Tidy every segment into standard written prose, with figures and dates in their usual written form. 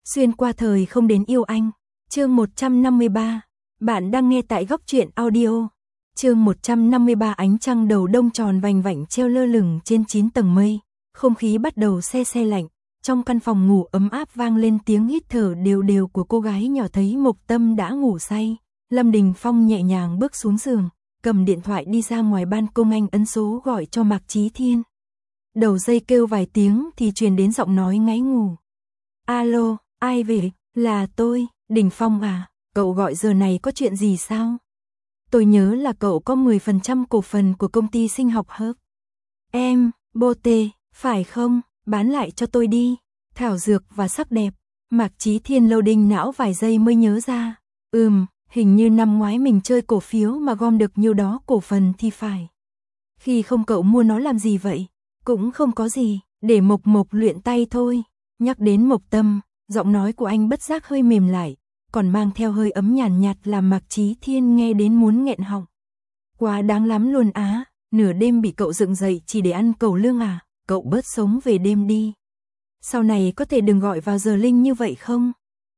Xuyên qua thời không đến yêu anh. Chương 153. Bạn đang nghe tại Góc Truyện Audio. Chương 153. Ánh trăng đầu đông tròn vành vạnh treo lơ lửng trên 9 tầng mây. Không khí bắt đầu se se lạnh. Trong căn phòng ngủ ấm áp vang lên tiếng hít thở đều đều của cô gái nhỏ. Thấy Mộc Tâm đã ngủ say, Lâm Đình Phong nhẹ nhàng bước xuống giường, cầm điện thoại đi ra ngoài ban công. Anh ấn số gọi cho Mạc Chí Thiên. Đầu dây kêu vài tiếng thì truyền đến giọng nói ngáy ngủ. Alo, ai về? Là tôi, Đình Phong à, cậu gọi giờ này có chuyện gì sao? Tôi nhớ là cậu có 10% cổ phần của công ty sinh học Herb. Em, Bote, phải không? Bán lại cho tôi đi. Thảo dược và sắc đẹp. Mạc Chí Thiên lâu đinh não vài giây mới nhớ ra. Hình như năm ngoái mình chơi cổ phiếu mà gom được nhiêu đó cổ phần thì phải. Khi không cậu mua nó làm gì vậy? Cũng không có gì, để Mộc Mộc luyện tay thôi. Nhắc đến Mộc Tâm, giọng nói của anh bất giác hơi mềm lại, còn mang theo hơi ấm nhàn nhạt làm Mạc Chí Thiên nghe đến muốn nghẹn họng. Quá đáng lắm luôn á, nửa đêm bị cậu dựng dậy chỉ để ăn cẩu lương à, cậu bớt sống về đêm đi. Sau này có thể đừng gọi vào giờ linh như vậy không?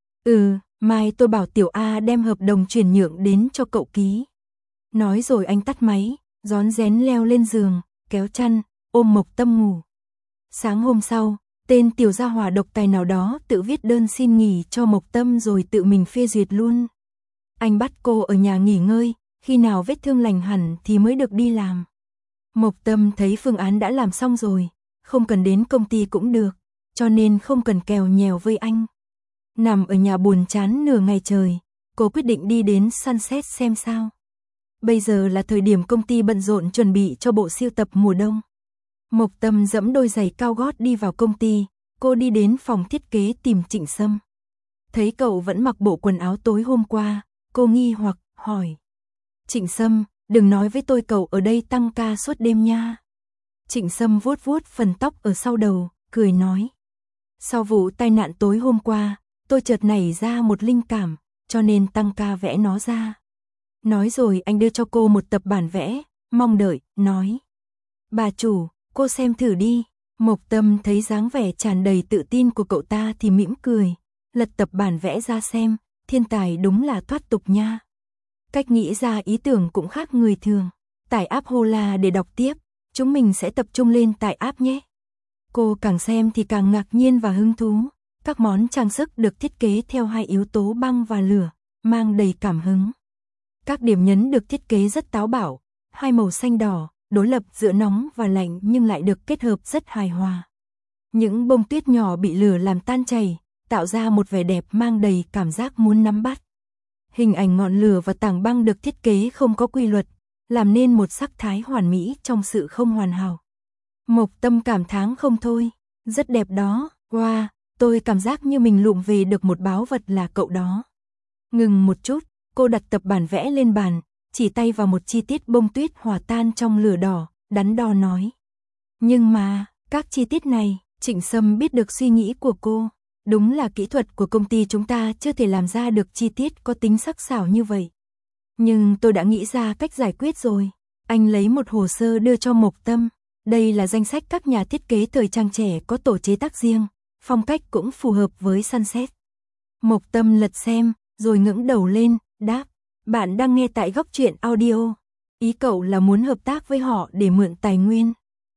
Mai tôi bảo Tiểu A đem hợp đồng chuyển nhượng đến cho cậu ký. Nói rồi anh tắt máy, rón rén leo lên giường, kéo chăn, ôm Mộc Tâm ngủ. Sáng hôm sau, tên tiểu gia hỏa độc tài nào đó tự viết đơn xin nghỉ cho Mộc Tâm rồi tự mình phê duyệt luôn. Anh bắt cô ở nhà nghỉ ngơi, khi nào vết thương lành hẳn thì mới được đi làm. Mộc Tâm thấy phương án đã làm xong rồi, không cần đến công ty cũng được, cho nên không cần kèo nhèo với anh. Nằm ở nhà buồn chán nửa ngày trời, cô quyết định đi đến Sunset xem sao. Bây giờ là thời điểm công ty bận rộn chuẩn bị cho bộ sưu tập mùa đông. Mộc Tâm giẫm đôi giày cao gót đi vào công ty, cô đi đến phòng thiết kế tìm Trịnh Sâm. Thấy cậu vẫn mặc bộ quần áo tối hôm qua, cô nghi hoặc hỏi. Trịnh Sâm, đừng nói với tôi cậu ở đây tăng ca suốt đêm nha. Trịnh Sâm vuốt vuốt phần tóc ở sau đầu, cười nói. Sau vụ tai nạn tối hôm qua, tôi chợt nảy ra một linh cảm, cho nên tăng ca vẽ nó ra. Nói rồi anh đưa cho cô một tập bản vẽ, mong đợi, nói. Bà chủ, cô xem thử đi. Mộc Tâm thấy dáng vẻ tràn đầy tự tin của cậu ta thì mỉm cười, lật tập bản vẽ ra xem, thiên tài đúng là thoát tục nha. Cách nghĩ ra ý tưởng cũng khác người thường. Tải app Hola để đọc tiếp, chúng mình sẽ tập trung lên tải app nhé. Cô càng xem thì càng ngạc nhiên và hứng thú. Các món trang sức được thiết kế theo hai yếu tố băng và lửa, mang đầy cảm hứng. Các điểm nhấn được thiết kế rất táo bạo, hai màu xanh đỏ, đối lập giữa nóng và lạnh nhưng lại được kết hợp rất hài hòa. Những bông tuyết nhỏ bị lửa làm tan chảy, tạo ra một vẻ đẹp mang đầy cảm giác muốn nắm bắt. Hình ảnh ngọn lửa và tảng băng được thiết kế không có quy luật, làm nên một sắc thái hoàn mỹ trong sự không hoàn hảo. Mộc Tâm cảm thán không thôi, rất đẹp đó, wow, tôi cảm giác như mình lụm về được một báu vật là cậu đó. Ngừng một chút, cô đặt tập bản vẽ lên bàn, chỉ tay vào một chi tiết bông tuyết hòa tan trong lửa đỏ, đắn đo nói. Nhưng mà, các chi tiết này, Trịnh Sâm biết được suy nghĩ của cô. Đúng là kỹ thuật của công ty chúng ta chưa thể làm ra được chi tiết có tính sắc sảo như vậy. Nhưng tôi đã nghĩ ra cách giải quyết rồi. Anh lấy một hồ sơ đưa cho Mộc Tâm. Đây là danh sách các nhà thiết kế thời trang trẻ có tổ chế tác riêng, phong cách cũng phù hợp với Sunset. Mộc Tâm lật xem, rồi ngẩng đầu lên, đáp. Bạn đang nghe tại Góc Truyện Audio. Ý cậu là muốn hợp tác với họ để mượn tài nguyên.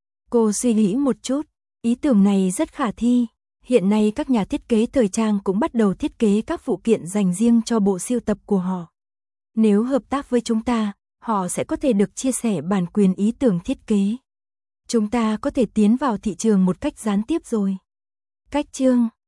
Cô suy nghĩ một chút, ý tưởng này rất khả thi. Hiện nay các nhà thiết kế thời trang cũng bắt đầu thiết kế các phụ kiện dành riêng cho bộ sưu tập của họ. Nếu hợp tác với chúng ta, họ sẽ có thể được chia sẻ bản quyền ý tưởng thiết kế. Chúng ta có thể tiến vào thị trường một cách gián tiếp rồi. Cách chương